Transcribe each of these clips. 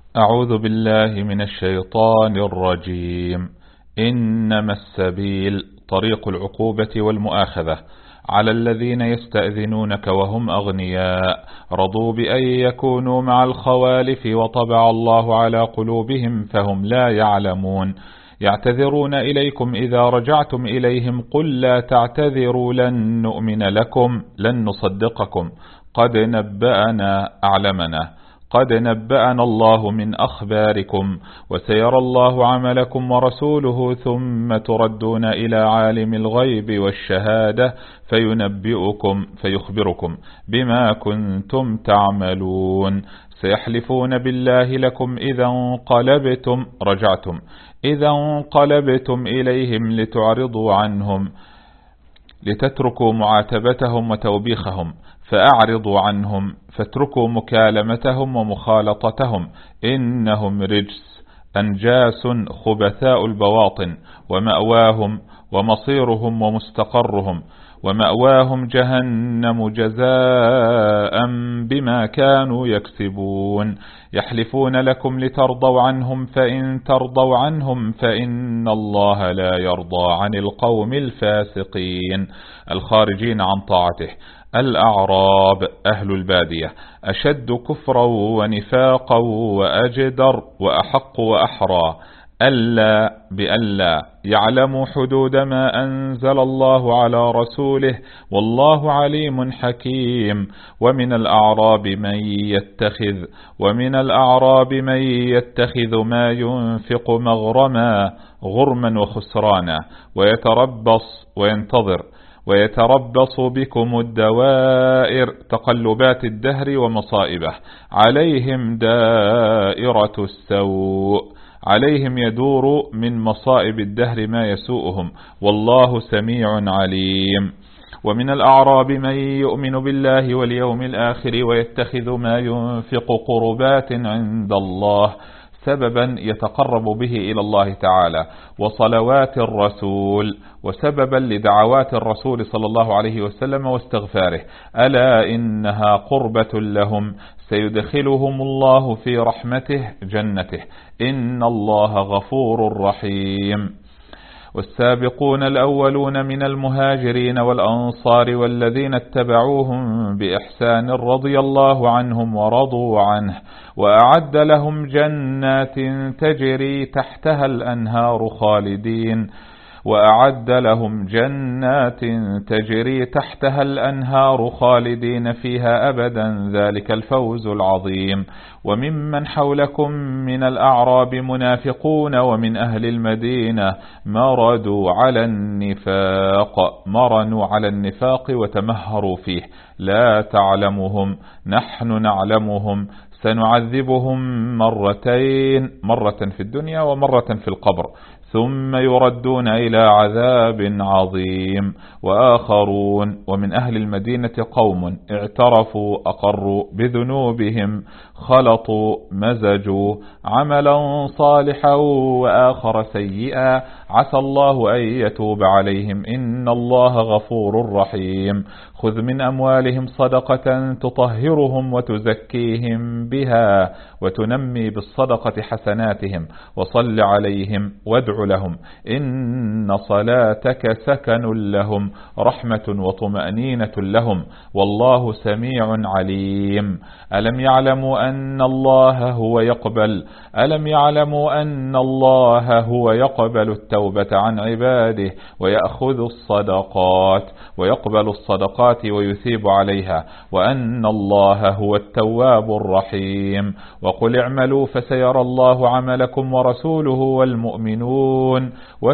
أعوذ بالله من الشيطان الرجيم. إنما السبيل طريق العقوبة والمؤاخذة على الذين يستأذنونك وهم أغنياء رضوا بأن يكونوا مع الخوالف وطبع الله على قلوبهم فهم لا يعلمون. يعتذرون إليكم إذا رجعتم إليهم قل لا تعتذروا لن نؤمن لكم لن نصدقكم قد نبأنا الله من أخباركم وسيرى الله عملكم ورسوله ثم تردون إلى عالم الغيب والشهادة فيخبركم بما كنتم تعملون. سيحلفون بالله لكم إذا انقلبتم إليهم لتعرضوا عنهم لتتركوا معاتبتهم وتوبيخهم فأعرضوا عنهم فاتركوا مكالمتهم ومخالطتهم إنهم رجس أنجاس خبثاء البواطن ومصيرهم ومستقرهم ومأواهم جهنم جزاء بما كانوا يكسبون. يحلفون لكم لترضوا عنهم فإن ترضوا عنهم فإن الله لا يرضى عن القوم الفاسقين الخارجين عن طاعته. الأعراب أهل البادية أشد كفرا ونفاقا وأجدر وأحق وأحرى بألا يعلموا حدود ما أنزل الله على رسوله والله عليم حكيم. ومن الأعراب من يتخذ ما ينفق غرما وخسرانا ويتربص بكم الدوائر تقلبات الدهر ومصائبه عليهم يدور من مصائب الدهر ما يسوءهم والله سميع عليم. ومن الأعراب من يؤمن بالله واليوم الآخر ويتخذ ما ينفق قربات عند الله سببا يتقرب به إلى الله تعالى وصلوات الرسول وسببا لدعوات الرسول صلى الله عليه وسلم واستغفاره ألا إنها قربة لهم سيدخلهم الله في رحمته جنته إن الله غفور رحيم. والسابقون الأولون من المهاجرين والأنصار والذين اتبعوهم بإحسان رضي الله عنهم ورضوا عنه وأعد لهم جنات تجري تحتها الأنهار خالدين فيها أبدا ذلك الفوز العظيم. وممن حولكم من الأعراب منافقون ومن أهل المدينة مرنوا على النفاق وتمهروا فيه لا تعلمهم نحن نعلمهم سنعذبهم مرة في الدنيا ومرة في القبر ثم يردون إلى عذاب عظيم. وآخرون ومن أهل المدينة قوم اعترفوا أقروا بذنوبهم خلطوا مزجوا عملا صالحا وآخر سيئا عسى الله أن يتوب عليهم إن الله غفور رحيم. خذ من أموالهم صدقة تطهرهم وتزكيهم بها وتنمي بالصدقة حسناتهم وصل عليهم وادع لهم إن صلاتك سكن لهم رحمة وطمأنينة لهم والله سميع عليم. ألم يعلموا أن الله هو يقبل التوبة عن عباده ويقبل الصدقات ويثيب عليها وأن الله هو التواب الرحيم. وقل اعملوا فسيرى الله عملكم ورسوله والمؤمنون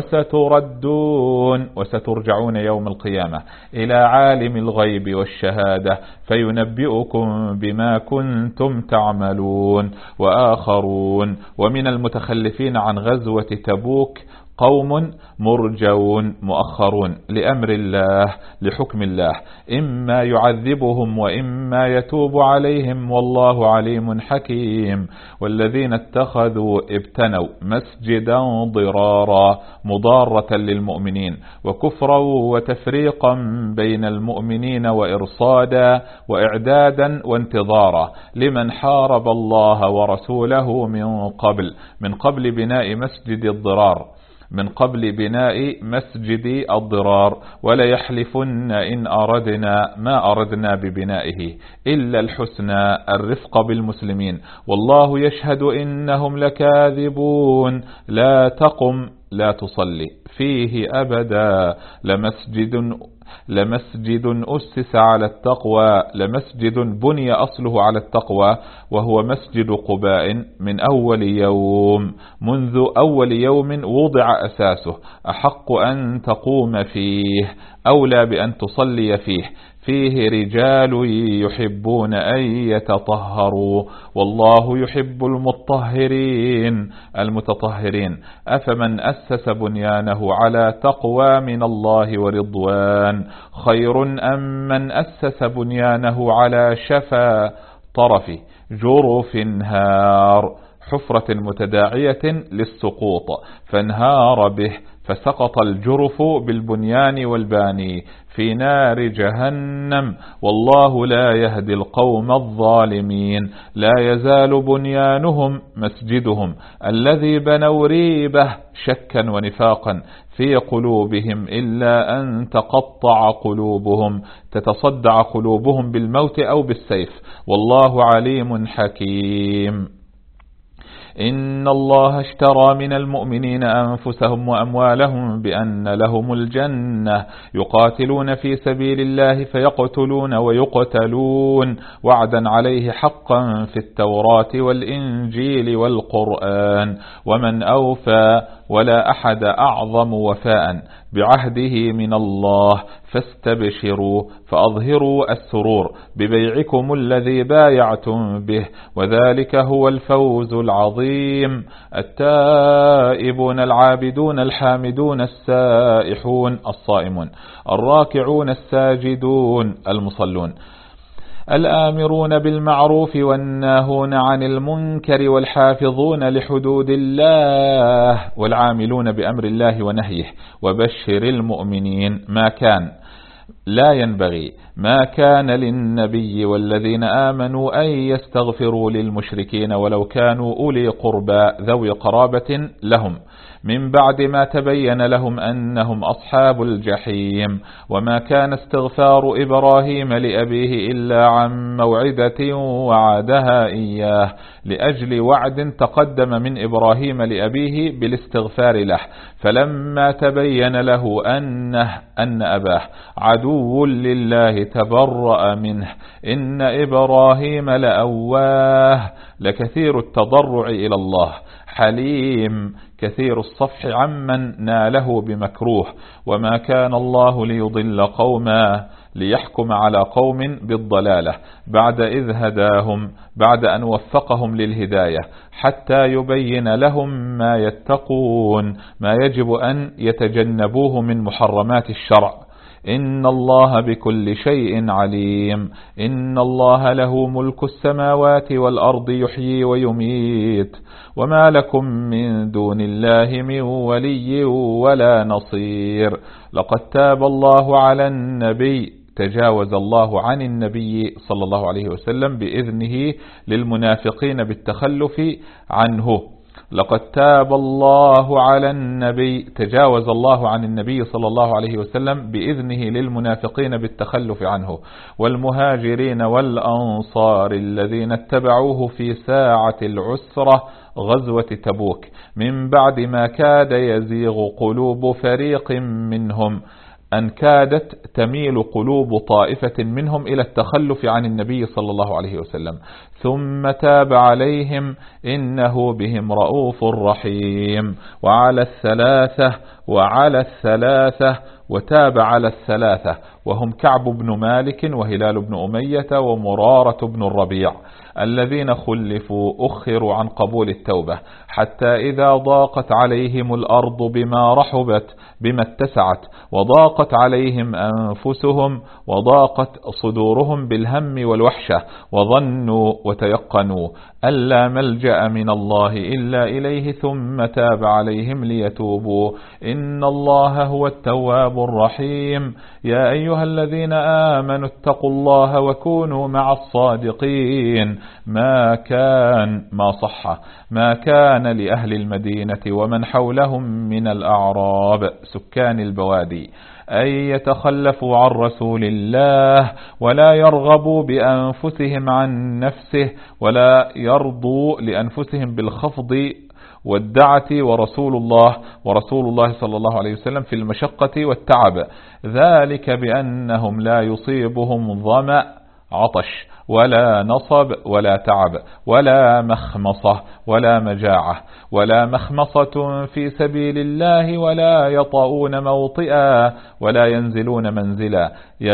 وسترجعون يوم القيامة إلى عالم الغيب والشهادة فينبئكم بما كنتم تعملون. وآخرون ومن المتخلفين عن غزوة تبوك قوم مرجون مؤخرون لأمر الله لحكم الله، إما يعذبهم وإما يتوب عليهم والله عليم حكيم. والذين اتخذوا ابتنوا مسجدا ضرارا مضارة للمؤمنين وكفرا وتفريقا بين المؤمنين وإرصادا وإعدادا وانتظارا لمن حارب الله ورسوله من قبل بناء مسجد الضرار ولا يحلفن إن أردنا ما أردنا ببنائه إلا الحسنى الرفق بالمسلمين والله يشهد إنهم لكاذبون. لا تقم لا تصلي فيه أبدا لمسجد أسس على التقوى لمسجد بني أصله على التقوى وهو مسجد قباء منذ أول يوم وضع أساسه أحق أن تقوم فيه أولى بأن تصلي فيه رجال يحبون أن يتطهروا والله يحب المتطهرين. أفمن أسس بنيانه على تقوى من الله ورضوان خير أم من أسس بنيانه على شفا طرف جرف هار حفرة متداعية للسقوط فانهار به فسقط الجرف بالبنيان والباني في نار جهنم والله لا يهدي القوم الظالمين. لا يزال بنيانهم مسجدهم الذي بنوا ريبة شكا ونفاقا في قلوبهم إلا أن تتصدع قلوبهم بالموت أو بالسيف والله عليم حكيم. إن الله اشترى من المؤمنين أنفسهم وأموالهم بأن لهم الجنة يقاتلون في سبيل الله فيقتلون ويقتلون وعدا عليه حقا في التوراة والإنجيل والقرآن ومن أوفى ولا أحد أعظم وفاء بعهده من الله فاستبشروا فأظهروا السرور ببيعكم الذي بايعتم به وذلك هو الفوز العظيم. التائبون العابدون الحامدون السائحون الصائمون الراكعون الساجدون المصلون الآمرون بالمعروف والناهون عن المنكر والحافظون لحدود الله والعاملون بأمر الله ونهيه. وبشر المؤمنين ما كان للنبي والذين آمنوا أن يستغفروا للمشركين ولو كانوا أولي قربى ذوي قرابة لهم من بعد ما تبين لهم أنهم أصحاب الجحيم. وما كان استغفار إبراهيم لأبيه إلا عن موعدة وعدها إياه لأجل وعد تقدم من إبراهيم لأبيه بالاستغفار له فلما تبين له أن أباه عدو لله تبرأ منه إن إبراهيم لأواه لكثير التضرع إلى الله حليم كثير الصفح عمن ناله بمكروه. وما كان الله ليضل قوما ليحكم على قوم بالضلالة بعد إذ هداهم بعد أن وفقهم للهداية حتى يبين لهم ما يتقون ما يجب أن يتجنبوه من محرمات الشرع. إن الله بكل شيء عليم. إن الله له ملك السماوات والأرض يحيي ويميت وما لكم من دون الله من ولي ولا نصير. لقد تاب الله على النبي تجاوز الله عن النبي صلى الله عليه وسلم بإذنه للمنافقين بالتخلف عنه. لقد تاب الله على النبي تجاوز الله عن النبي صلى الله عليه وسلم بإذنه للمنافقين بالتخلف عنه والمهاجرين والأنصار الذين اتبعوه في ساعة العسرة غزوة تبوك من بعد ما كاد يزيغ قلوب فريق منهم أن كادت تميل قلوب طائفة منهم إلى التخلف عن النبي صلى الله عليه وسلم ثم تاب عليهم إنه بهم رؤوف رحيم. وعلى الثلاثة وتاب على الثلاثة، وهم كعب بن مالك وهلال بن أمية ومرارة بن الربيع، الذين خلفوا أخروا عن قبول التوبة، حتى إذا ضاقت عليهم الأرض بما رحبت بما اتسعت، وضاقت عليهم أنفسهم، وضاقت صدورهم بالهم والوحشة، وظنوا وتيقنوا ألا ملجأ من الله إلا إليه، ثم تاب عليهم ليتوبوا إن الله هو التواب الرحيم. يا أيها الذين آمنوا اتقوا الله وكونوا مع الصادقين. ما كان لأهل المدينة ومن حولهم من الأعراب سكان البوادي أن يتخلفوا عن رسول الله ولا يرغبوا بأنفسهم عن نفسه، ولا يرضوا لأنفسهم بالخفض والدعة، ورسول الله صلى الله عليه وسلم في المشقة والتعب، ذلك بأنهم لا يصيبهم ظمأ عطش ولا نصب ولا تعب ولا مخمصة ولا مجاعة ولا مخمصة في سبيل الله، ولا يطؤون موطئا ولا ينزلون منزلا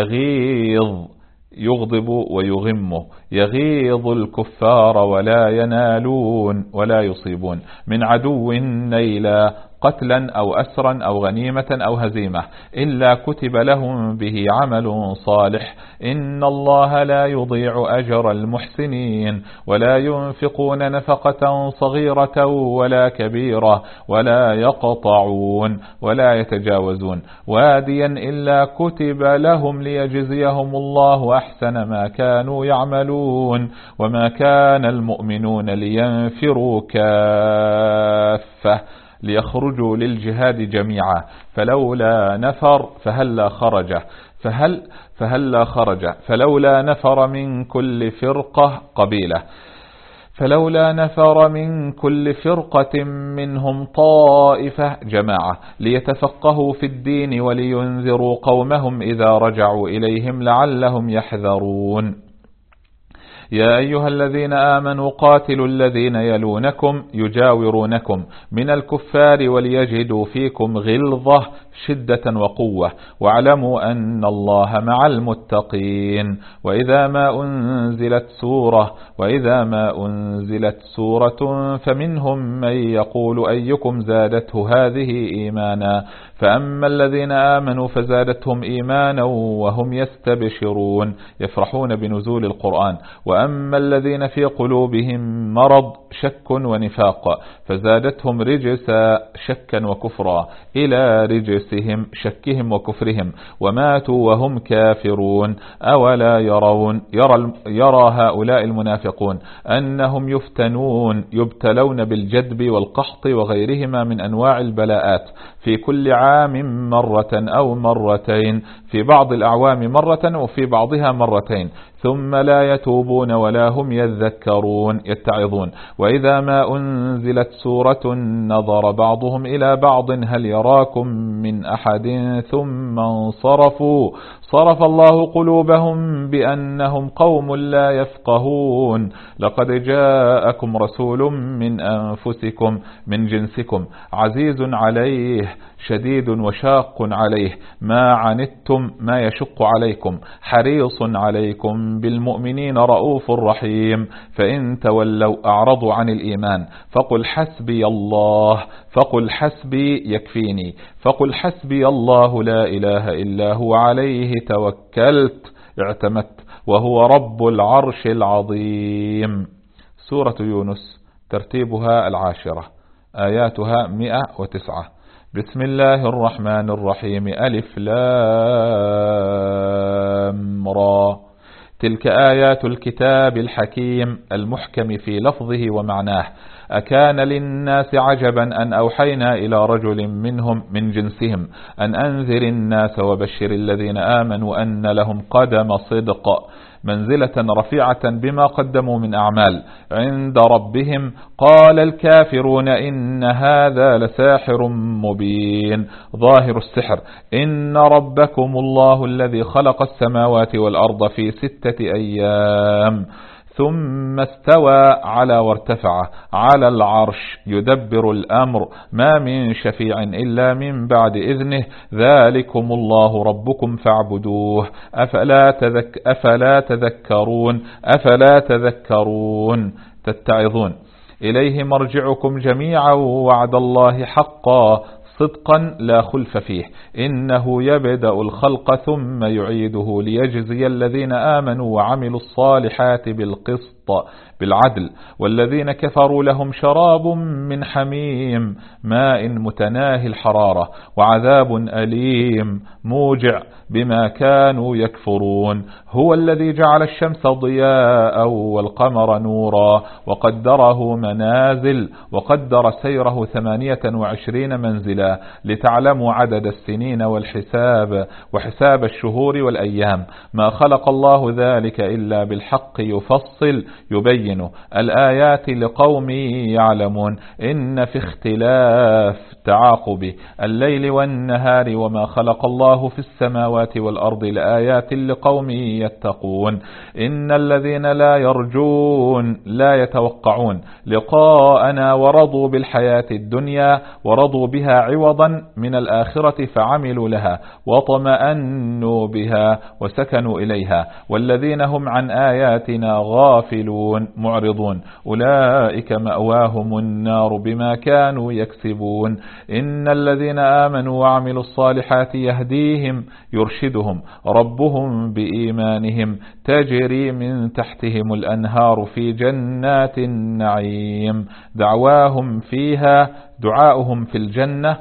يغضب ويغم، يغيظ الكفار ولا ينالون ولا يصيبون من عدو نيلا، قتلا أو أسرا أو غنيمة أو هزيمة، إلا كتب لهم به عمل صالح. إن الله لا يضيع أجر المحسنين. ولا ينفقون نفقة صغيرة ولا كبيرة، ولا يقطعون ولا يتجاوزون واديا إلا كتب لهم ليجزيهم الله أحسن ما كانوا يعملون. وما كان المؤمنون لينفروا كافة ليخرجوا للجهاد جميعا، فلولا نفر فلولا نفر من كل فرقة قبيلة، فلولا نفر من كل فرقة منهم طائفة جماعة ليتفقهوا في الدين ولينذروا قومهم إذا رجعوا إليهم لعلهم يحذرون. يا أيها الذين آمنوا قاتلوا الذين يلونكم يجاورونكم من الكفار وليجدوا فيكم غلظة شدة وقوة، واعلموا أن الله مع المتقين. وإذا ما أنزلت سورة فمنهم من يقول أيكم زادته هذه إيمانا، فأما الذين آمنوا فزادتهم إيمانا وهم يستبشرون يفرحون بنزول القرآن. وأما الذين في قلوبهم مرض شك ونفاق فزادتهم رجسا شكا وكفرا إلى رجسهم شكهم وكفرهم وماتوا وهم كافرون. أولا يرى هؤلاء المنافقون أنهم يبتلون بالجدب والقحط وغيرهما من أنواع البلاءات في كل عام مرة أو مرتين، في بعض الأعوام مرة وفي بعضها مرتين، ثم لا يتوبون ولا هم يتعظون. وإذا ما أنزلت سورة نظر بعضهم إلى بعض هل يراكم من أحد ثم انصرفوا، صرف الله قلوبهم بأنهم قوم لا يفقهون. لقد جاءكم رسول من أنفسكم من جنسكم عزيز عليه شديد وشاق عليه ما عنتم ما يشق عليكم حريص عليكم بالمؤمنين رؤوف رحيم. فإن تولوا أعرضوا عن الإيمان فقل حسبي يكفيني، فقل حسبي الله لا إله إلا هو عليه توكلت اعتمدت وهو رب العرش العظيم. سورة يونس ترتيبها 10 آياتها 109. بسم الله الرحمن الرحيم. ألف لام را. تلك آيات الكتاب الحكيم المحكم في لفظه ومعناه. أكان للناس عجبا أن أوحينا إلى رجل منهم من جنسهم أن أنذر الناس وبشر الذين آمنوا أن لهم قدم صدق منزلة رفيعة بما قدموا من أعمال عند ربهم. قال الكافرون إن هذا لساحر مبين. ظاهر السحر إن ربكم الله الذي خلق السماوات والأرض في 6 أيام ثم استوى على وارتفع على العرش يدبر الأمر ما من شفيع إلا من بعد إذنه ذلكم الله ربكم فاعبدوه أفلا تذكرون تتعظون. إليه مرجعكم جميعا وعد الله حقا صدقا لا خلف فيه إنه يبدأ الخلق ثم يعيده ليجزي الذين آمنوا وعملوا الصالحات بالقسط بالعدل والذين كفروا لهم شراب من حميم ماء متناهي الحرارة وعذاب أليم موجع بما كانوا يكفرون. هو الذي جعل الشمس ضياء والقمر نورا وقدره منازل وقدر سيره 28 منزلا لتعلموا عدد السنين والحساب وحساب الشهور والأيام ما خلق الله ذلك إلا بالحق يفصل يبين الآيات لقوم يعلمون إن في اختلاف تعاقب الليل والنهار وما خلق الله في السماوات والأرض لآيات لقوم يتقون. إن الذين لا يتوقعون لقاءنا ورضوا بالحياة الدنيا ورضوا بها عوضا من الآخرة فعملوا لها وطمأنوا بها وسكنوا إليها والذين هم عن آياتنا غافلون معرضون أولئك مأواهم النار بما كانوا يكسبون. إن الذين آمنوا وعملوا الصالحات يرشدهم ربهم بإيمانهم تجري من تحتهم الأنهار في جنات النعيم دعواهم فيها دعاؤهم في الجنة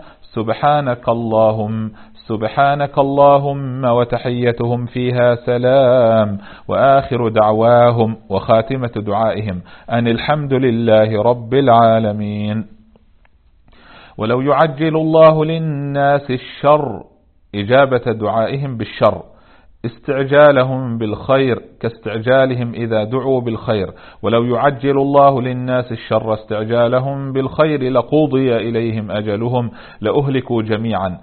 سبحانك اللهم وتحيتهم فيها سلام وآخر دعواهم وخاتمة دعائهم أن الحمد لله رب العالمين. ولو يعجل الله للناس الشر إجابة دعائهم بالشر استعجالهم بالخير كاستعجالهم إذا دعوا بالخير ولو يعجل الله للناس الشر استعجالهم بالخير لقضي إليهم أجلهم لأهلكوا جميعا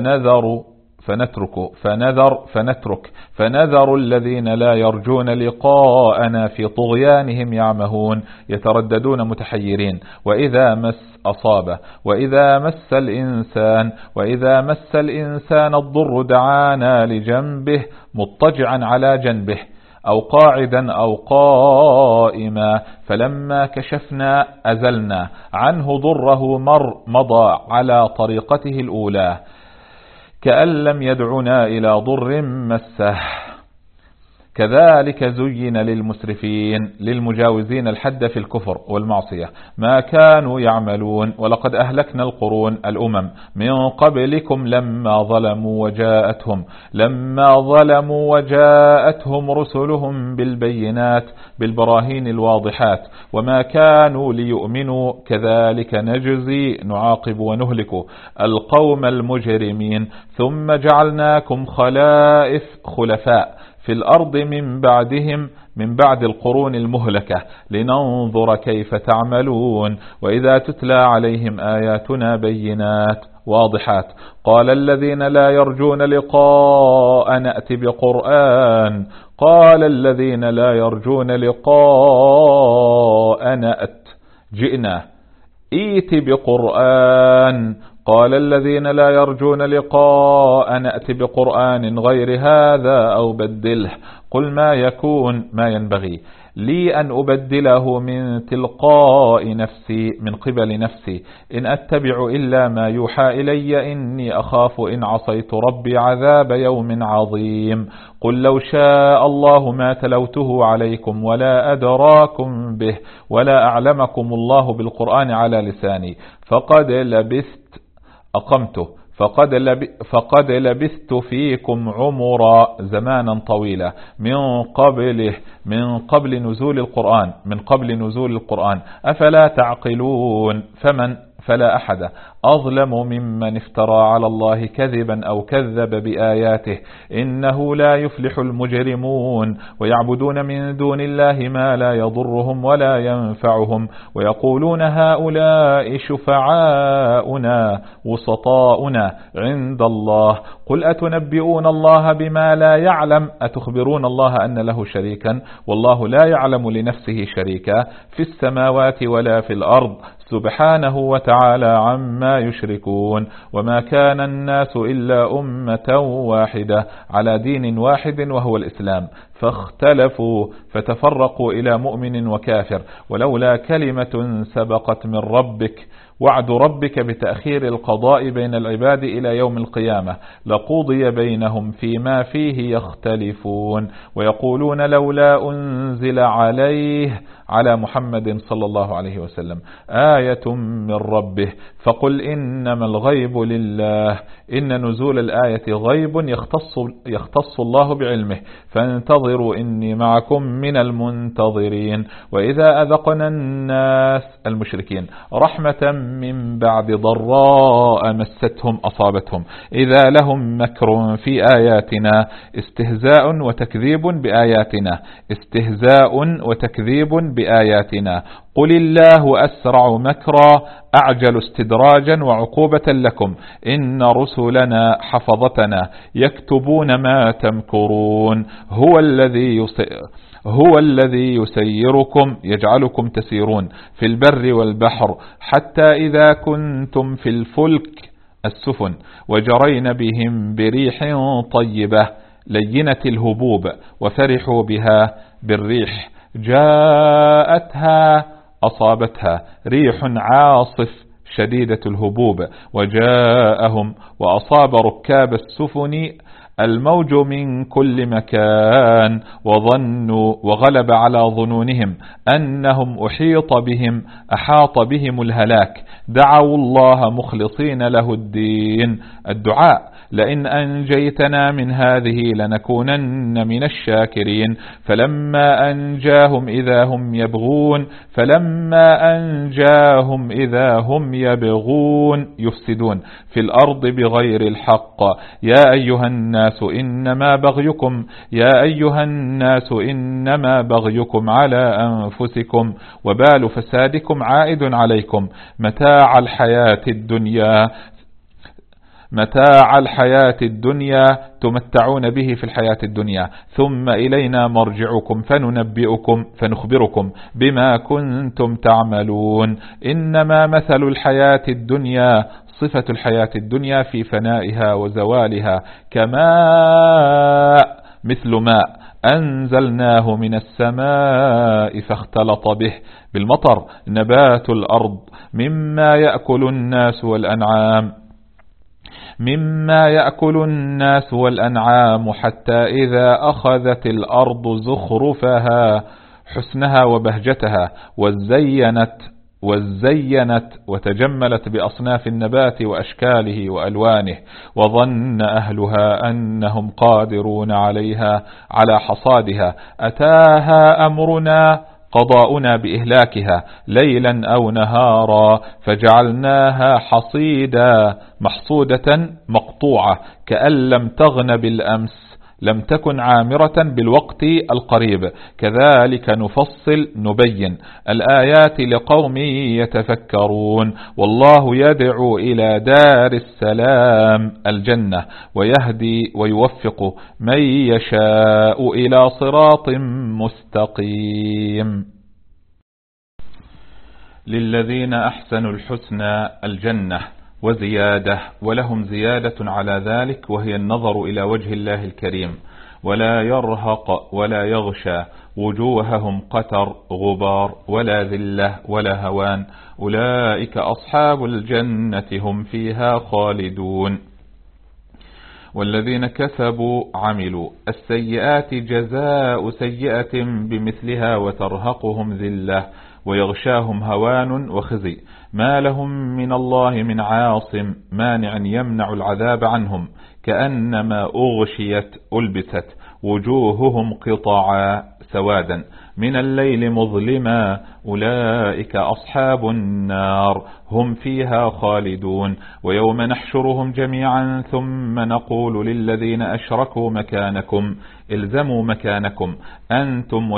فنذر الذين لا يرجون لقاءنا في طغيانهم يعمهون يترددون متحيرين وإذا مس الإنسان الضر دعانا لجنبه مضطجعا على جنبه أو قاعدا أو قائما فلما كشفنا أزلنا عنه ضره مضى على طريقته الأولى كأن لم يدعنا إلى ضر مسه. كذلك زين للمسرفين للمجاوزين الحد في الكفر والمعصية ما كانوا يعملون ولقد أهلكنا الأمم من قبلكم لما ظلموا وجاءتهم رسلهم بالبينات بالبراهين الواضحات وما كانوا ليؤمنوا كذلك نعاقب ونهلك القوم المجرمين ثم جعلناكم خلفاء في الأرض من بعد القرون المهلكة لننظر كيف تعملون. وإذا تتلى عليهم آياتنا بينات واضحات قال الذين لا يرجون لقاء نأت بقرآن جئنا ائت بقرآن قال الذين لا يرجون لقاء نأت بقرآن غير هذا أو بدله قل ما ينبغي لي أن أبدله من تلقاء نفسي من قبل نفسي إن أتبع إلا ما يوحى إلي إني أخاف إن عصيت ربي عذاب يوم عظيم. قل لو شاء الله ما تلوته عليكم ولا أدراكم به ولا أعلمكم الله بالقرآن على لساني فقد لبثت فيكم عمرا زمانا طويلا من قبل نزول القرآن أفلا تعقلون. فلا أحد أظلم ممن افترى على الله كذبا أو كذب بآياته، إنه لا يفلح المجرمون. ويعبدون من دون الله ما لا يضرهم ولا ينفعهم، ويقولون هؤلاء شفعاؤنا وسطاؤنا عند الله، قل أتنبئون الله بما لا يعلم، أتخبرون الله أن له شريكا والله لا يعلم لنفسه شريكا في السماوات ولا في الأرض، سبحانه وتعالى عما يشركون. وما كان الناس إلا أمة واحدة على دين واحد وهو الإسلام، فاختلفوا فتفرقوا إلى مؤمن وكافر، ولولا كلمة سبقت من ربك وعد ربك بتأخير القضاء بين العباد إلى يوم القيامة لقضي بينهم فيما فيه يختلفون. ويقولون لولا أنزل على محمد صلى الله عليه وسلم آية من ربه، فقل إنما الغيب لله، إن نزول الآية غيب يختص الله بعلمه، فانتظروا إني معكم من المنتظرين. وإذا أذقنا الناس المشركين رحمة من بعد ضراء مستهم أصابتهم إذا لهم مكر في آياتنا، استهزاء وتكذيب بآياتنا، قل الله أسرع مكرا أعجل استدراجا وعقوبة لكم، إن رسلنا حفظتنا يكتبون ما تمكرون. هو الذي يسيركم يجعلكم تسيرون في البر والبحر، حتى إذا كنتم في الفلك السفن وجرين بهم بريح طيبة لينة الهبوب وفرحوا بها بالريح جاءتها أصابتها ريح عاصف شديدة الهبوب، وجاءهم وأصاب ركاب السفن الموج من كل مكان، وظنوا وغلب على ظنونهم أنهم أحاط بهم الهلاك، دعوا الله مخلصين له الدين. الدعاء لئن أنجيتنا من هذه لنكونن من الشاكرين. فلما أنجاهم إذا هم يبغون يفسدون في الأرض بغير الحق. يا أيها الناس إنما بغيكم على أنفسكم وبال فسادكم عائد عليكم، متاع الحياة الدنيا تمتعون به في الحياة الدنيا، ثم إلينا مرجعكم فنخبركم بما كنتم تعملون. إنما مثل الحياة الدنيا صفة الحياة الدنيا في فنائها وزوالها كماء مثل ماء أنزلناه من السماء فاختلط به بالمطر نبات الأرض مما يأكل الناس والأنعام حتى إذا أخذت الأرض زخرفها حسنها وبهجتها وزينت وتجملت بأصناف النبات وأشكاله وألوانه، وظن أهلها أنهم قادرون عليها على حصادها، أتاها أمرنا قضاؤنا بإهلاكها ليلا أو نهارا فجعلناها حصيدا محصودة مقطوعة كأن لم تغن بالأمس لم تكن عامرة بالوقت القريب. كذلك نبين الآيات لقوم يتفكرون. والله يدعو إلى دار السلام الجنة ويهدي ويوفق من يشاء إلى صراط مستقيم. للذين أحسنوا الحسنى الجنة وزيادة، ولهم زيادة على ذلك وهي النظر إلى وجه الله الكريم، ولا يرهق ولا يغشى وجوههم قتر غبار ولا ذلة ولا هوان، أولئك أصحاب الجنة هم فيها خالدون. والذين كسبوا عملوا السيئات جزاء سيئة بمثلها وترهقهم ذلة ويغشاهم هوان وخزي، ما لهم من الله من عاصم مانع يمنع العذاب عنهم، كأنما ألبست وجوههم قطعا سوادا، من الليل مظلما أولئك أصحاب النار هم فيها خالدون. ويوم نحشرهم جميعا ثم نقول للذين أشركوا مكانكم الزموا مكانكم أنتم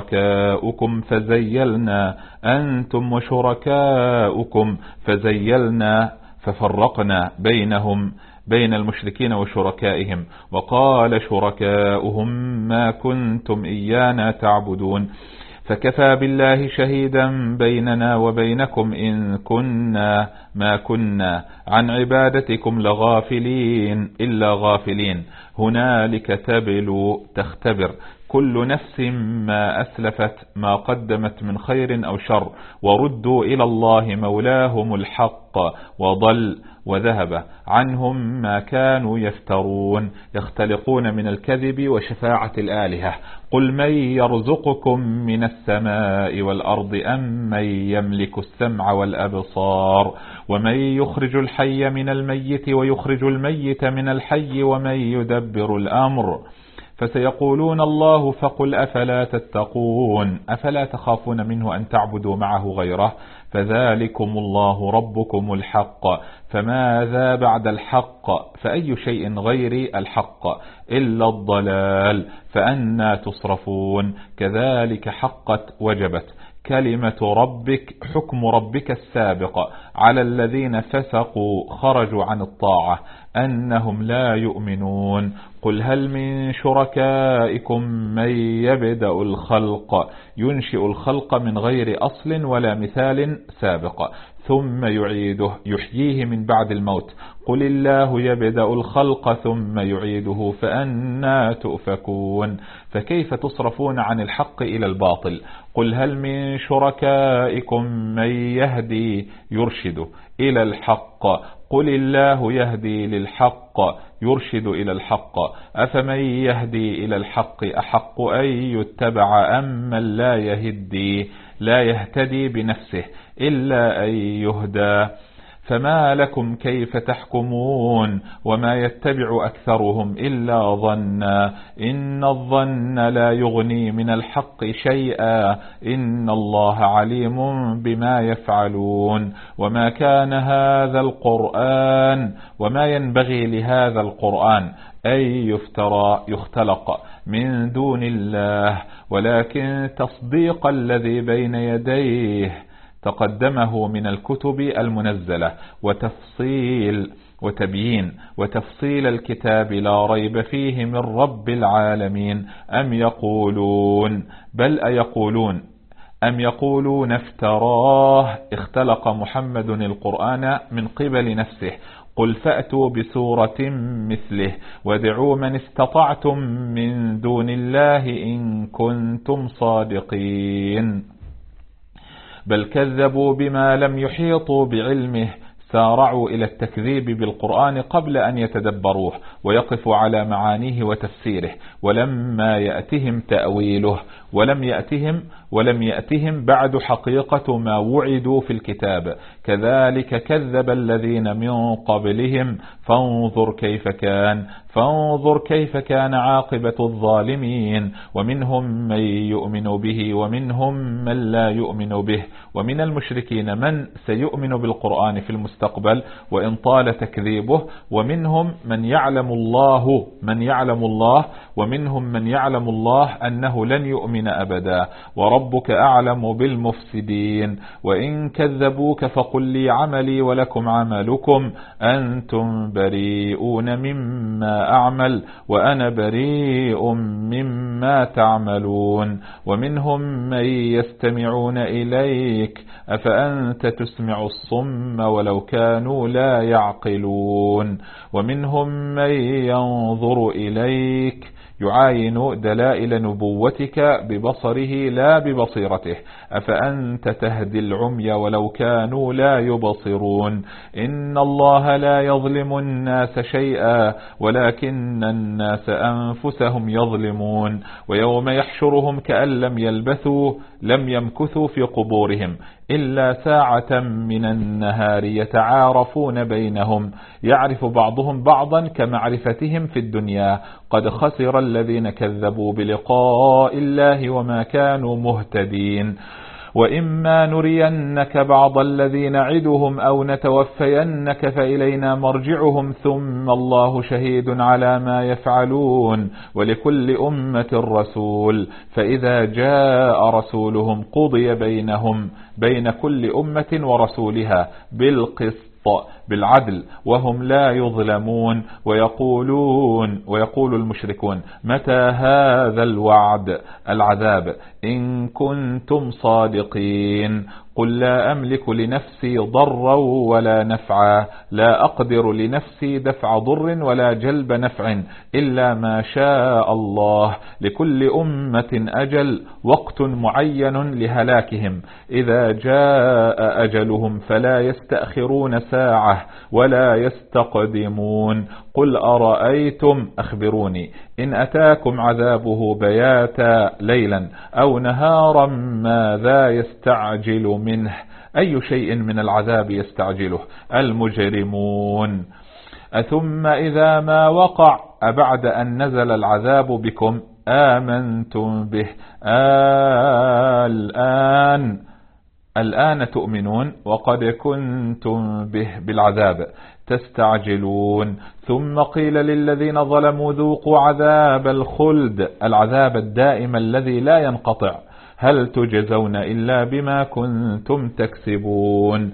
وشركاؤكم فزيلنا ففرقنا بين المشركين وشركائهم وقال شركاؤهم ما كنتم إيانا تعبدون فكفى بالله شهيدا بيننا وبينكم إن كنا ما كنا عن عبادتكم لغافلين إلا غافلين. هنالك تختبر كل نفس ما أسلفت ما قدمت من خير أو شر وردوا إلى الله مولاهم الحق وذهب عنهم ما كانوا يفترون يختلقون من الكذب وشفاعة الآلهة. قل من يرزقكم من السماء والأرض أم من يملك السمع والأبصار ومن يخرج الحي من الميت ويخرج الميت من الحي ومن يدبر الأمر فسيقولون الله فقل أفلا تتقون أفلا تخافون منه أن تعبدوا معه غيره فذلكم الله ربكم الحق فماذا بعد الحق فأي شيء غير الحق إلا الضلال فأنى تصرفون. كذلك حقت وجبت كلمة ربك حكم ربك السابق على الذين فسقوا خرجوا عن الطاعة أنهم لا يؤمنون. قل هل من شركائكم من يبدأ الخلق ينشئ الخلق من غير أصل ولا مثال سابق ثم يعيده يحييه من بعد الموت قل الله يبدأ الخلق ثم يعيده فأنى تؤفكون. فكيف تصرفون عن الحق إلى الباطل؟ قل هل من شركائكم من يهدي يرشد إلى الحق قل الله يهدي للحق يرشد إلى الحق أفمن يهدي إلى الحق أحق أن يتبع أم من لا يهتدي بنفسه إلا أن يهدى. فما لكم كيف تحكمون وما يتبع أكثرهم إلا ظنا إن الظن لا يغني من الحق شيئا إن الله عليم بما يفعلون. وما كان هذا القرآن وما ينبغي لهذا القرآن أن يختلق من دون الله ولكن تصديق الذي بين يديه تقدمه من الكتب المنزلة وتبيين وتفصيل الكتاب لا ريب فيه من رب العالمين أم يقولون افتراه اختلق محمد القرآن من قبل نفسه قل فأتوا بسورة مثله وادعوا من استطعتم من دون الله إن كنتم صادقين. بل كذبوا بما لم يحيطوا بعلمه سارعوا إلى التكذيب بالقرآن قبل أن يتدبروه ويقفوا على معانيه وتفسيره ولما يأتهم تأويله ولم يأتهم بعد حقيقة ما وعدوا في الكتاب كذلك كذب الذين من قبلهم فانظر كيف كان عاقبة الظالمين. ومنهم من يؤمن به ومنهم من لا يؤمن به ومن المشركين من سيؤمن بالقرآن في المستقبل وإن طال تكذيبه ومنهم من يعلم الله ومنهم من يعلم الله أنه لن يؤمن أبدا وربك أعلم بالمفسدين. وإن كذبوك فقل لي عملي ولكم عملكم أنتم بريئون مما أعمل وأنا بريء مما تعملون. ومنهم من يستمعون إليك أفأنت تسمع الصم ولو كانوا لا يعقلون. ومنهم من ينظر إليك يعاين دلائل نبوتك ببصره لا ببصيرته أفأنت تهدي العمي ولو كانوا لا يبصرون. إن الله لا يظلم الناس شيئا ولكن الناس أنفسهم يظلمون. ويوم يحشرهم كأن لم يمكثوا في قبورهم إلا ساعة من النهار يتعارفون بينهم يعرف بعضهم بعضا كمعرفتهم في الدنيا قد خسر الذين كذبوا بلقاء الله وما كانوا مهتدين. وإما نرينك بعض الذي نعدهم أو نتوفينك فإلينا مرجعهم ثم الله شهيد على ما يفعلون ولكل أمة رسول فإذا جاء رسولهم قضي بينهم بين كل أمة ورسولها بالقسط بالعدل وهم لا يظلمون. ويقول المشركون متى هذا الوعد العذاب إن كنتم صادقين. قل لا أملك لنفسي ضرا ولا نفعا لا أقدر لنفسي دفع ضر ولا جلب نفع إلا ما شاء الله لكل أمة أجل وقت معين لهلاكهم إذا جاء أجلهم فلا يستأخرون ساعة ولا يستقدمون. قل أرأيتم أخبروني إن أتاكم عذابه بياتا ليلا أو نهارا ماذا يستعجل منه أي شيء من العذاب يستعجله المجرمون. أثم إذا ما وقع أبعد أن نزل العذاب بكم آمنتم به الآن تؤمنون وقد كنتم به بالعذاب تستعجلون. ثم قيل للذين ظلموا ذوقوا عذاب الخلد العذاب الدائم الذي لا ينقطع هل تجزون إلا بما كنتم تكسبون.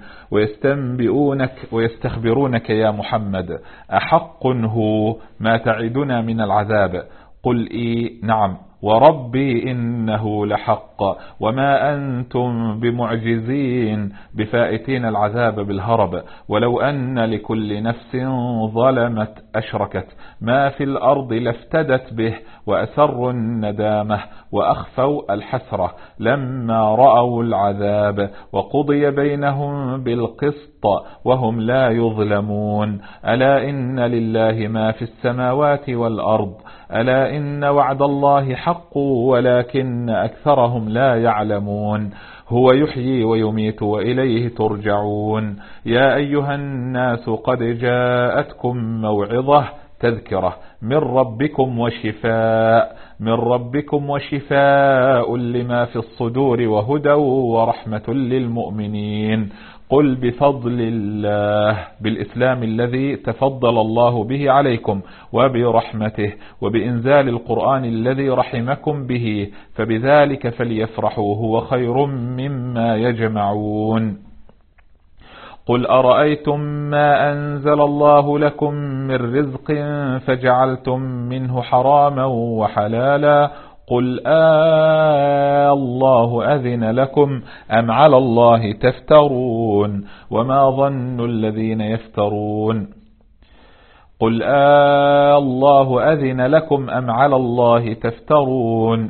ويستخبرونك يا محمد أحق هو ما تعدنا من العذاب قل نعم وربي إنه لحق وما أنتم بمعجزين بفائتين العذاب بالهرب. ولو أن لكل نفس ظلمت أشركت ما في الأرض لافتدت به وأسروا الندامة وأخفوا الحسرة لما رأوا العذاب وقضي بينهم بالقسط وهم لا يظلمون. ألا إن لله ما في السماوات والأرض ألا إن وعد الله حق ولكن أكثرهم لا يعلمون. هو يحيي ويميت وإليه ترجعون. يا أيها الناس قد جاءتكم موعظة تذكرة من ربكم وشفاء لما في الصدور وهدى ورحمة للمؤمنين. قل بفضل الله بالإسلام الذي تفضل الله به عليكم وبرحمته وبإنزال القرآن الذي رحمكم به فبذلك فليفرحوا هو خير مما يجمعون. قل أرأيتم ما أنزل الله لكم من رزق فجعلتم منه حراما وحلالا قل الله أذن لكم أم على الله تفترون وما ظن الذين يفترون قل الله أذن لكم أم على الله تفترون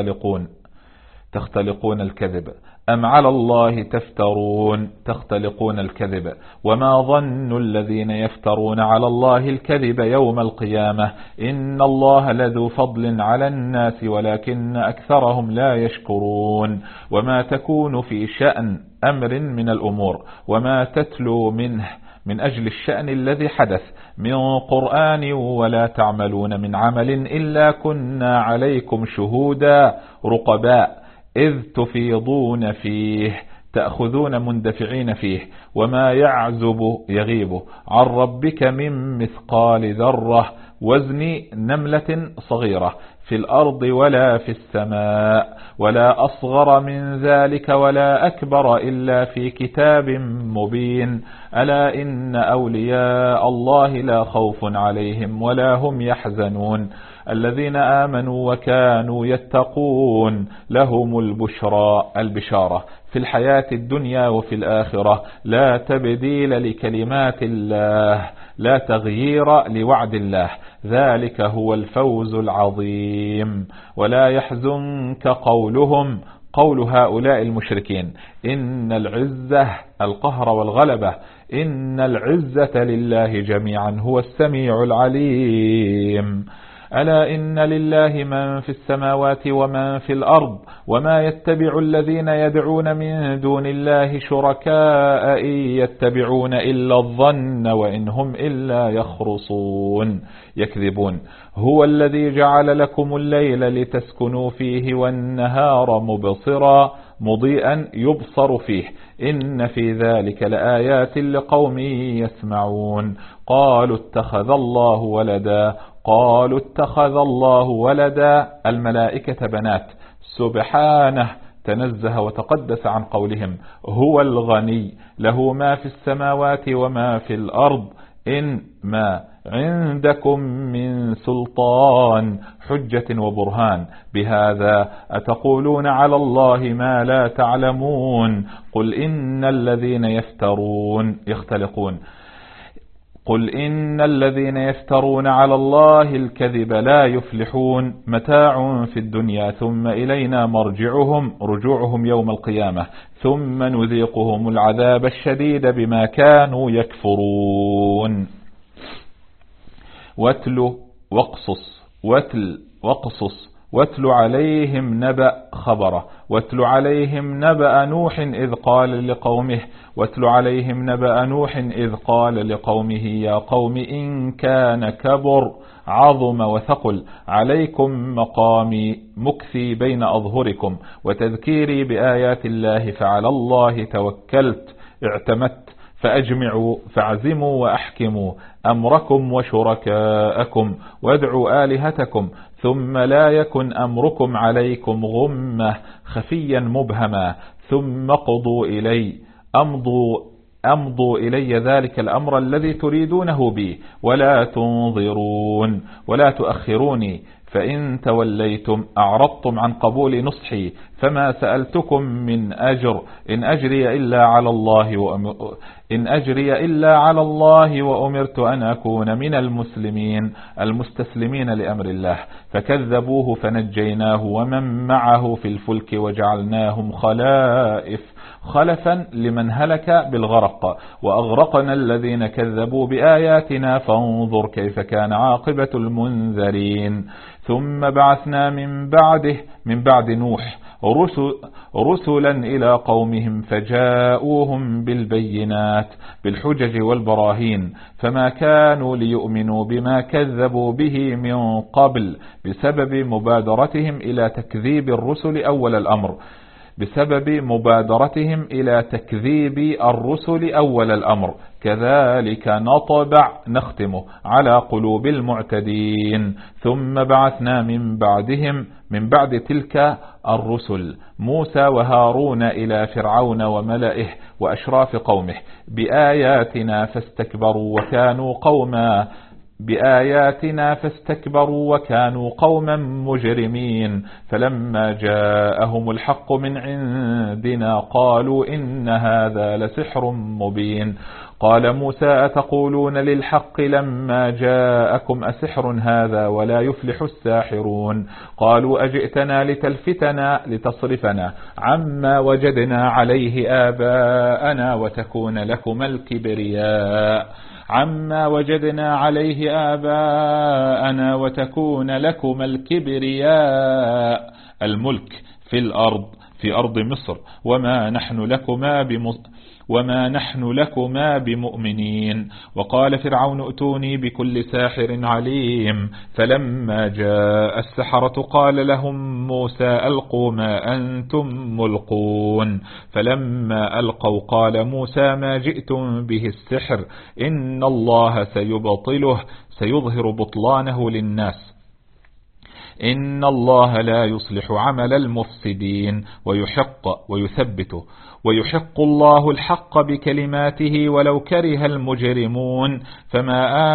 تختلقون الكذب أم على الله تفترون تختلقون الكذب وما ظن الذين يفترون على الله الكذب يوم القيامة إن الله لذو فضل على الناس ولكن أكثرهم لا يشكرون. وما تكون في شأن أمر من الأمور وما تتلو منه من أجل الشأن الذي حدث من قرآن ولا تعملون من عمل إلا كنا عليكم شهودا رقباء إذ تفيضون فيه تأخذون مندفعين فيه وما يغيب عن ربك من مثقال ذرة وزن نملة صغيرة في الأرض ولا في السماء ولا أصغر من ذلك ولا أكبر إلا في كتاب مبين. ألا إن أولياء الله لا خوف عليهم ولا هم يحزنون الذين آمنوا وكانوا يتقون لهم البشارة في الحياة الدنيا وفي الآخرة لا تبديل لكلمات الله لا تغيير لوعد الله ذلك هو الفوز العظيم. ولا يحزنك قول هؤلاء المشركين إن العزة القهر والغلبة إن العزة لله جميعا هو السميع العليم. ألا إن لله من في السماوات ومن في الأرض وما يتبع الذين يدعون من دون الله شركاء إن يتبعون إلا الظن وإن هم إلا يخرصون يكذبون. هو الذي جعل لكم الليل لتسكنوا فيه والنهار مبصرا مضيئا يبصر فيه إن في ذلك لآيات لقوم يسمعون. قالوا اتخذ الله ولدا قالوا اتخذ الله ولدا الملائكة بنات سبحانه تنزه وتقدس عن قولهم. هو الغني له ما في السماوات وما في الأرض إن ما عندكم من سلطان حجة وبرهان بهذا أتقولون على الله ما لا تعلمون. قل إن الذين يفترون على الله الكذب لا يفلحون. متاع في الدنيا ثم إلينا رجوعهم يوم القيامة ثم نذيقهم العذاب الشديد بما كانوا يكفرون. واتل عليهم نبأ خبره واتل عليهم نبأ نوح إذ قال لقومه يا قوم إن كان كبر عظم وثقل عليكم مقامي مكثي بين أظهركم وتذكيري بآيات الله فعلى الله توكلت اعتمدت فاعزموا وأحكموا أمركم وشركاءكم وادعوا آلهتكم ثم لا يكن أمركم عليكم غمة خفيا مبهما ثم أمضوا إلي ذلك الأمر الذي تريدونه بي ولا تنظرون ولا تؤخروني فإن توليتم أعرضتم عن قبول نصحي فما سألتكم من أجر إن أجري إلا على الله وأمرت أن أكون من المستسلمين لأمر الله. فكذبوه فنجيناه ومن معه في الفلك وجعلناهم خلفا لمن هلك بالغرق وأغرقنا الذين كذبوا بآياتنا فانظر كيف كان عاقبة المنذرين. ثم بعثنا من بعد نوح رسلا إلى قومهم فجاءوهم بالبينات بالحجج والبراهين فما كانوا ليؤمنوا بما كذبوا به من قبل بسبب مبادرتهم إلى تكذيب الرسل أول الأمر كذلك نختم على قلوب المعتدين. ثم بعثنا من بعد تلك الرسل موسى وهارون إلى فرعون وملئه وأشراف قومه بآياتنا فاستكبروا وكانوا قوما مجرمين. فلما جاءهم الحق من عندنا قالوا إن هذا لسحر مبين. قال موسى أتقولون للحق لما جاءكم أسحر هذا ولا يفلح الساحرون. قالوا أجئتنا لتلفتنا لتصرفنا عما وجدنا عليه آباءنا وتكون لكم الكبرياء الملك في أرض مصر وما نحن لكما بمؤمنين. وقال فرعون ائتوني بكل ساحر عليم. فلما جاء السحرة قال لهم موسى ألقوا ما أنتم ملقون. فلما ألقوا قال موسى ما جئتم به السحر إن الله سيظهر بطلانه للناس إن الله لا يصلح عمل المفسدين ويحق الله الحق بكلماته ولو كره المجرمون. فما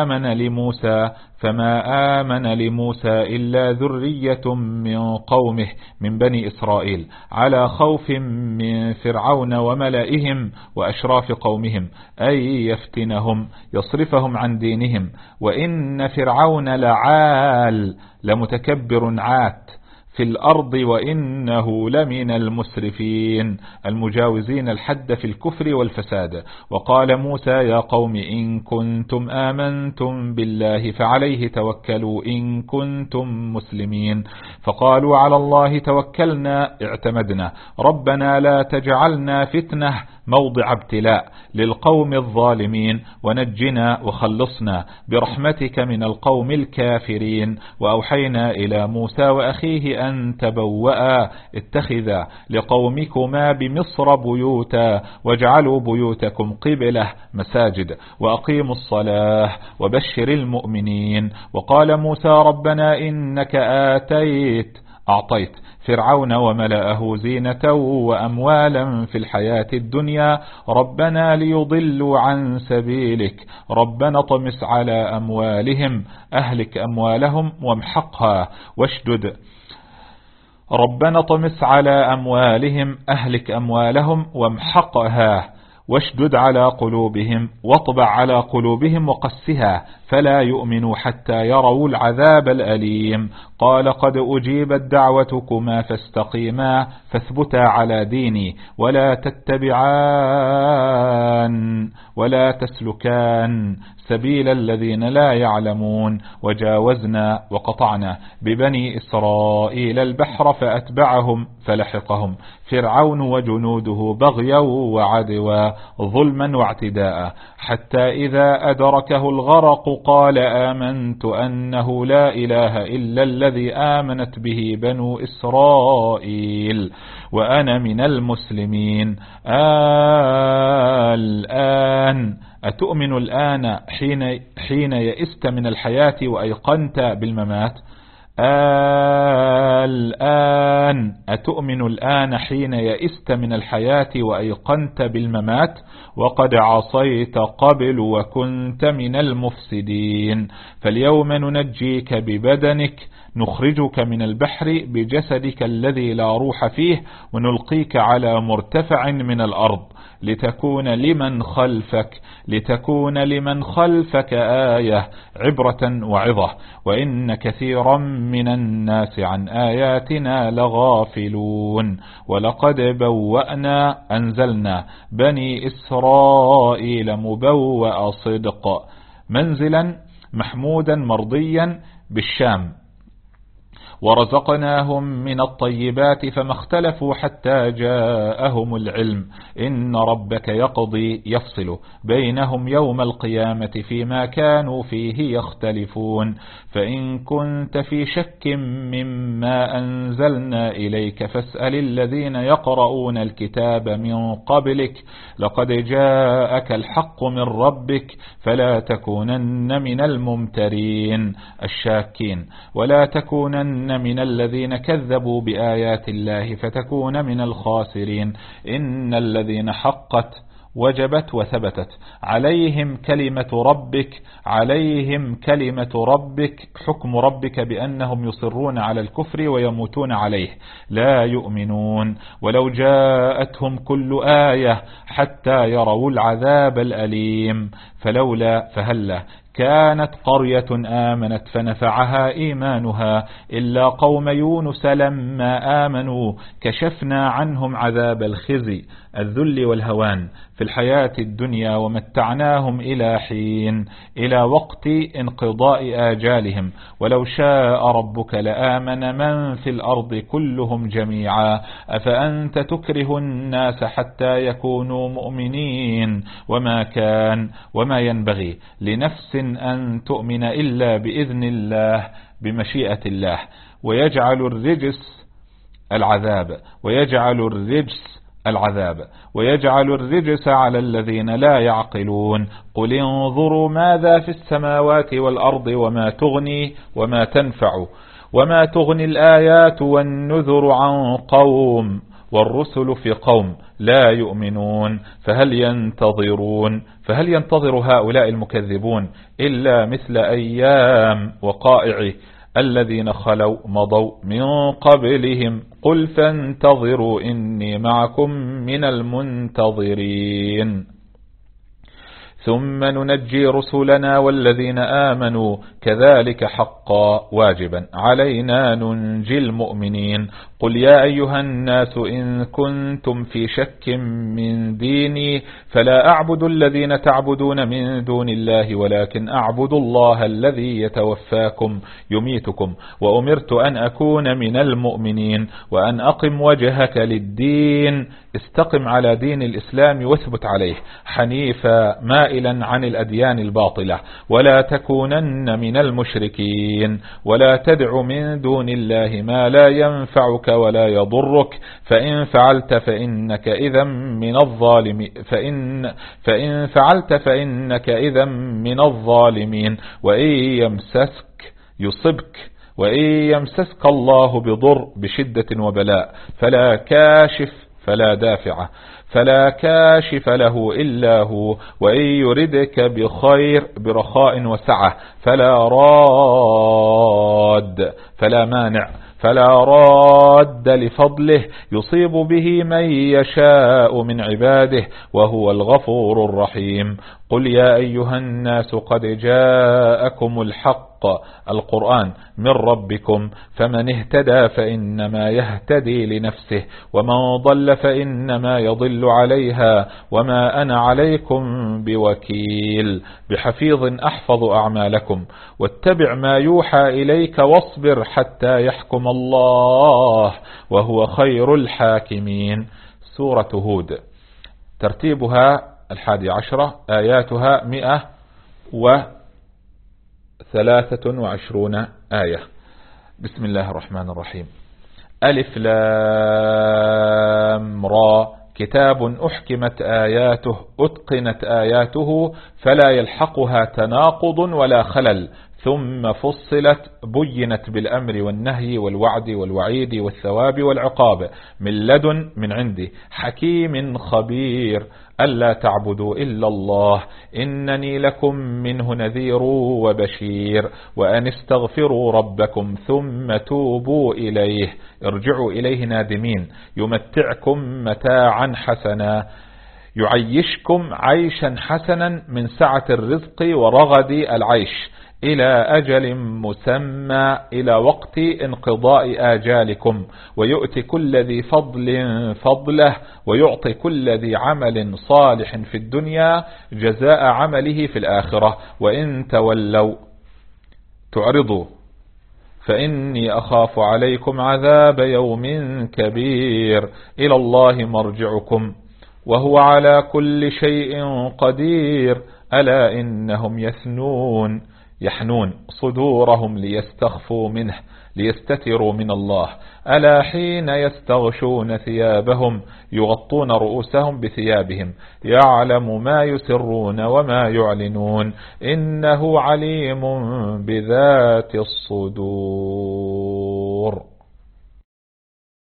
آمن لموسى إلا ذرية من قومه من بني إسرائيل على خوف من فرعون وملئهم وأشراف قومهم أن يفتنهم يصرفهم عن دينهم وإن فرعون لمتكبر عات في الأرض وإنه لمن المسرفين المجاوزين الحد في الكفر والفساد. وقال موسى يا قوم إن كنتم آمنتم بالله فعليه توكلوا إن كنتم مسلمين. فقالوا على الله توكلنا اعتمدنا ربنا لا تجعلنا فتنة موضع ابتلاء للقوم الظالمين ونجنا وخلصنا برحمتك من القوم الكافرين. وأوحينا إلى موسى وأخيه أن تبوأ اتخذا لقومكما بمصر بيوتا واجعلوا بيوتكم قبلة مساجد وأقيموا الصلاة وبشر المؤمنين. وقال موسى ربنا إنك أعطيت فرعون وملأه زينة وأموالا في الحياة الدنيا ربنا ليضلوا عن سبيلك ربنا طمس على أموالهم أهلك أموالهم وامحقها واشدد ربنا طمس على أموالهم أهلك أموالهم وامحقها واشدد على قلوبهم واطبع على قلوبهم وقسها فلا يؤمنوا حتى يروا العذاب الأليم. قال قد أجيبت دعوتكما فاستقيما فاثبتا على ديني ولا تسلكان سبيل الذين لا يعلمون. وجاوزنا وقطعنا ببني إسرائيل البحر فأتبعهم فلحقهم فرعون وجنوده بغيا وعدوا ظلما واعتداء حتى إذا أدركه الغرق قال آمنت أنه لا إله إلا الذي آمنت به بنو إسرائيل وأنا من المسلمين. الآن أتؤمن الآن حين يئست من الحياة وأيقنت بالممات. الآن أتؤمن الآن حين يئست من الحياة وأيقنت بالممات وقد عصيت قبل وكنت من المفسدين. فاليوم ننجيك ببدنك نخرجك من البحر بجسدك الذي لا روح فيه ونلقيك على مرتفع من الأرض لتكون لمن خلفك آية عبرة وعظة وإن كثيرا من الناس عن آياتنا لغافلون. ولقد أنزلنا بني إسرائيل مبوأ صدق منزلا محمودا مرضيا بالشام ورزقناهم من الطيبات فما اختلفوا حتى جاءهم العلم إن ربك يفصل بينهم يوم القيامة فيما كانوا فيه يختلفون. فإن كنت في شك مما أنزلنا إليك فاسأل الذين يقرؤون الكتاب من قبلك لقد جاءك الحق من ربك فلا تكونن من الممترين الشاكين ولا تكونن من الذين كذبوا بآيات الله فتكون من الخاسرين. إن الذين حقت وجبت وثبتت عليهم كلمة ربك حكم ربك بأنهم يصرون على الكفر ويموتون عليه لا يؤمنون ولو جاءتهم كل آية حتى يروا العذاب الأليم. فهلا كانت قرية آمنت فنفعها إيمانها إلا قوم يونس لما آمنوا كشفنا عنهم عذاب الخزي الذل والهوان في الحياة الدنيا ومتعناهم إلى حين إلى وقت انقضاء آجالهم. ولو شاء ربك لآمن من في الأرض كلهم جميعا أفأنت تكره الناس حتى يكونوا مؤمنين وما ينبغي لنفس أن تؤمن إلا بإذن الله بمشيئة الله. ويجعل الرجس على الذين لا يعقلون. قل انظروا ماذا في السماوات والأرض وما تغني الآيات والنذر عن قوم والرسل في قوم لا يؤمنون. فهل ينتظر هؤلاء المكذبون إلا مثل أيام وقائع الذين خلوا مضوا من قبلهم قل فانتظروا إني معكم من المنتظرين. ثم ننجي رسلنا والذين آمنوا كذلك حقا واجبا علينا ننجي المؤمنين. قل يا أيها الناس إن كنتم في شك من ديني فلا أعبد الذين تعبدون من دون الله ولكن أعبد الله الذي يتوفاكم يميتكم وأمرت أن أكون من المؤمنين وأن أقم وجهك للدين استقم على دين الإسلام واثبت عليه حنيفا مائلا عن الأديان الباطلة ولا تكونن من المشركين ولا تدع من دون الله ما لا ينفعك ولا يضرك فإن فعلت فإنك إذا من الظالمين فإن فعلت فإنك إذا من الظالمين وإن يمسسك يصبك وإن يمسسك الله بضر بشدة وبلاء فلا كاشف له إلا هو وإن يردك بخير برخاء وسعة فلا راد لفضله يصيب به من يشاء من عباده وهو الغفور الرحيم. قل يا أيها الناس قد جاءكم الحق القرآن من ربكم فمن اهتدى فإنما يهتدي لنفسه ومن ضل فإنما يضل عليها وما أنا عليكم بوكيل بحفيظ أحفظ أعمالكم واتبع ما يوحى إليك واصبر حتى يحكم الله وهو خير الحاكمين. سورة هود ترتيبها 11 آياتها 123 آية. بسم الله الرحمن الرحيم. ألف لام را كتاب أحكمت آياته أتقنت آياته فلا يلحقها تناقض ولا خلل ثم فصلت بينت بالأمر والنهي والوعد والوعيد والثواب والعقاب من لدن من عندي حكيم خبير ألا تعبدوا إلا الله إنني لكم منه نذير وبشير وأن استغفروا ربكم ثم توبوا إليه ارجعوا إليه نادمين يمتعكم متاعا حسنا يعيشكم عيشا حسنا من سعة الرزق ورغد العيش إلى أجل مسمى إلى وقت انقضاء آجالكم ويؤتي كل ذي فضل فضله ويعطي كل ذي عمل صالح في الدنيا جزاء عمله في الآخرة وإن تولوا تعرضوا فإني أخاف عليكم عذاب يوم كبير إلى الله مرجعكم وهو على كل شيء قدير ألا إنهم يحنون صدورهم ليستخفوا منه ليستتروا من الله ألا حين يستغشون ثيابهم يغطون رؤوسهم بثيابهم يعلم ما يسرون وما يعلنون إنه عليم بذات الصدور.